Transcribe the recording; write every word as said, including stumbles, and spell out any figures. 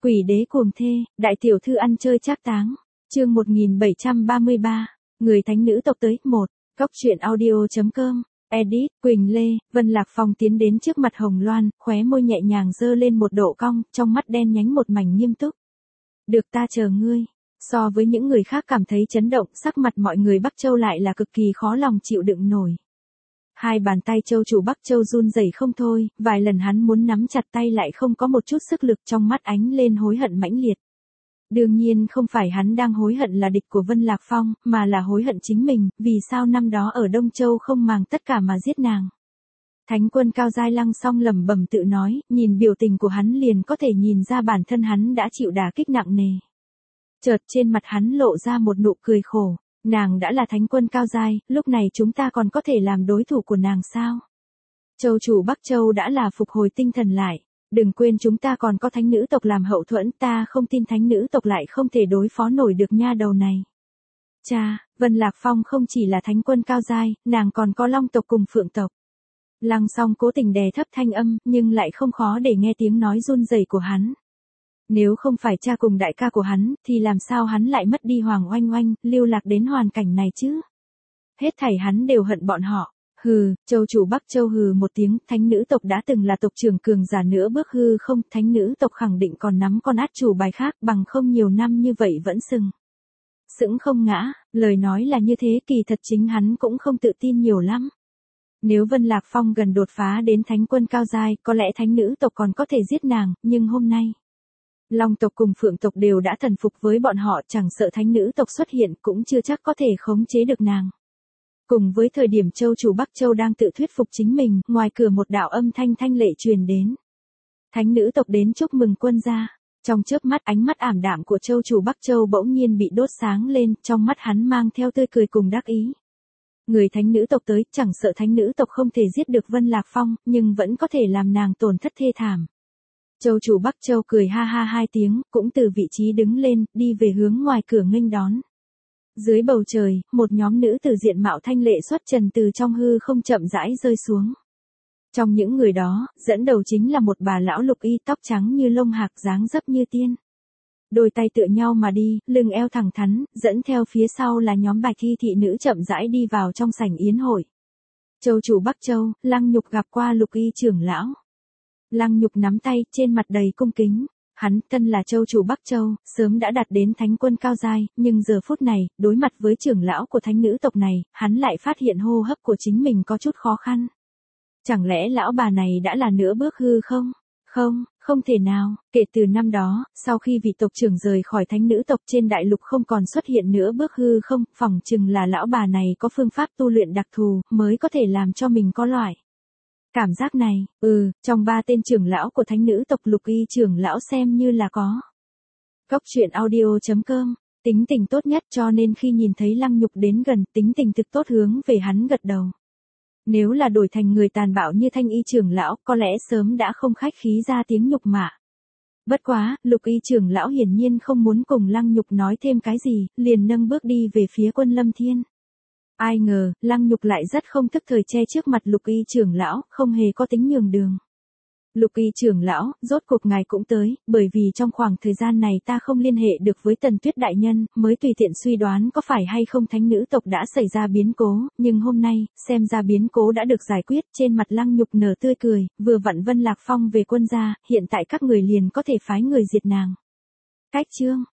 Quỷ đế cuồng thê, đại tiểu thư ăn chơi trác táng. Chương một nghìn bảy trăm ba mươi ba, người thánh nữ tộc tới. Một. Góc truyện audio.com. Edit, Quỳnh Lê. Vân Lạc Phong tiến đến trước mặt Hồng Loan, khóe môi nhẹ nhàng dơ lên một độ cong, trong mắt đen nhánh một mảnh nghiêm túc. Được, ta chờ ngươi. So với những người khác cảm thấy chấn động, sắc mặt mọi người Bắc Châu lại là cực kỳ khó lòng chịu đựng nổi. Hai bàn tay Châu chủ Bắc Châu run rẩy không thôi, vài lần hắn muốn nắm chặt tay lại không có một chút sức lực, trong mắt ánh lên hối hận mãnh liệt. Đương nhiên không phải hắn đang hối hận là địch của Vân Lạc Phong, mà là hối hận chính mình, vì sao năm đó ở Đông Châu không màng tất cả mà giết nàng. Thánh quân Cao Giai Lăng Song lẩm bẩm tự nói, nhìn biểu tình của hắn liền có thể nhìn ra bản thân hắn đã chịu đả kích nặng nề. Chợt trên mặt hắn lộ ra một nụ cười khổ. Nàng đã là thánh quân cao giai, lúc này chúng ta còn có thể làm đối thủ của nàng sao? Châu chủ Bắc Châu đã là phục hồi tinh thần lại. Đừng quên chúng ta còn có thánh nữ tộc làm hậu thuẫn, ta không tin thánh nữ tộc lại không thể đối phó nổi được nha đầu này. Cha, Vân Lạc Phong không chỉ là thánh quân cao giai, nàng còn có long tộc cùng phượng tộc. Lăng Song cố tình đè thấp thanh âm, nhưng lại không khó để nghe tiếng nói run rẩy của hắn. Nếu không phải cha cùng đại ca của hắn, thì làm sao hắn lại mất đi Hoàng Oanh Oanh, lưu lạc đến hoàn cảnh này chứ? Hết thảy hắn đều hận bọn họ. Hừ, Châu chủ Bắc Châu hừ một tiếng, thánh nữ tộc đã từng là tộc trưởng cường giả nữa bước hư không, thánh nữ tộc khẳng định còn nắm con át chủ bài khác, bằng không nhiều năm như vậy vẫn sừng sững không ngã, lời nói là như thế, kỳ thật chính hắn cũng không tự tin nhiều lắm. Nếu Vân Lạc Phong gần đột phá đến thánh quân cao giai, có lẽ thánh nữ tộc còn có thể giết nàng, nhưng hôm nay Long tộc cùng Phượng tộc đều đã thần phục với bọn họ, chẳng sợ thánh nữ tộc xuất hiện cũng chưa chắc có thể khống chế được nàng. Cùng với thời điểm Châu chủ Bắc Châu đang tự thuyết phục chính mình, ngoài cửa một đạo âm thanh thanh lệ truyền đến. Thánh nữ tộc đến chúc mừng quân gia. Trong chớp mắt ánh mắt ảm đạm của Châu chủ Bắc Châu bỗng nhiên bị đốt sáng lên, trong mắt hắn mang theo tươi cười cùng đắc ý. Người thánh nữ tộc tới, chẳng sợ thánh nữ tộc không thể giết được Vân Lạc Phong, nhưng vẫn có thể làm nàng tổn thất thê thảm. Châu chủ Bắc Châu cười ha ha hai tiếng, cũng từ vị trí đứng lên, đi về hướng ngoài cửa nghênh đón. Dưới bầu trời, một nhóm nữ tử diện mạo thanh lệ xuất trần từ trong hư không chậm rãi rơi xuống. Trong những người đó, dẫn đầu chính là một bà lão lục y, tóc trắng như lông hạc, dáng dấp như tiên. Đôi tay tựa nhau mà đi, lưng eo thẳng thắn, dẫn theo phía sau là nhóm bạch thi thị nữ chậm rãi đi vào trong sảnh yến hội. Châu chủ Bắc Châu, Lăng Nhục gặp qua lục y trưởng lão. Lăng Nhục nắm tay, trên mặt đầy cung kính. Hắn, thân là Châu chủ Bắc Châu, sớm đã đạt đến thánh quân cao giai, nhưng giờ phút này, đối mặt với trưởng lão của thánh nữ tộc này, hắn lại phát hiện hô hấp của chính mình có chút khó khăn. Chẳng lẽ lão bà này đã là nửa bước hư không? Không, không thể nào, kể từ năm đó, sau khi vị tộc trưởng rời khỏi thánh nữ tộc trên đại lục không còn xuất hiện nữa bước hư không, phỏng chừng là lão bà này có phương pháp tu luyện đặc thù, mới có thể làm cho mình có loại cảm giác này. Ừ, trong ba tên trưởng lão của thánh nữ tộc lục y trưởng lão xem như là có. Góc truyện audio.com, tính tình tốt nhất cho nên khi nhìn thấy Lăng Nhục đến gần, tính tình thực tốt hướng về hắn gật đầu. Nếu là đổi thành người tàn bạo như thanh y trưởng lão, có lẽ sớm đã không khách khí ra tiếng nhục mạ. Bất quá, lục y trưởng lão hiển nhiên không muốn cùng Lăng Nhục nói thêm cái gì, liền nâng bước đi về phía Quân Lâm Thiên. Ai ngờ, Lăng Nhục lại rất không thức thời che trước mặt lục y trưởng lão, không hề có tính nhường đường. Lục y trưởng lão, rốt cuộc ngài cũng tới, bởi vì trong khoảng thời gian này ta không liên hệ được với Tần Tuyết đại nhân, mới tùy tiện suy đoán có phải hay không thánh nữ tộc đã xảy ra biến cố, nhưng hôm nay, xem ra biến cố đã được giải quyết, trên mặt Lăng Nhục nở tươi cười, vừa vặn Vân Lạc Phong về quân gia, hiện tại các người liền có thể phái người diệt nàng. Cách chương,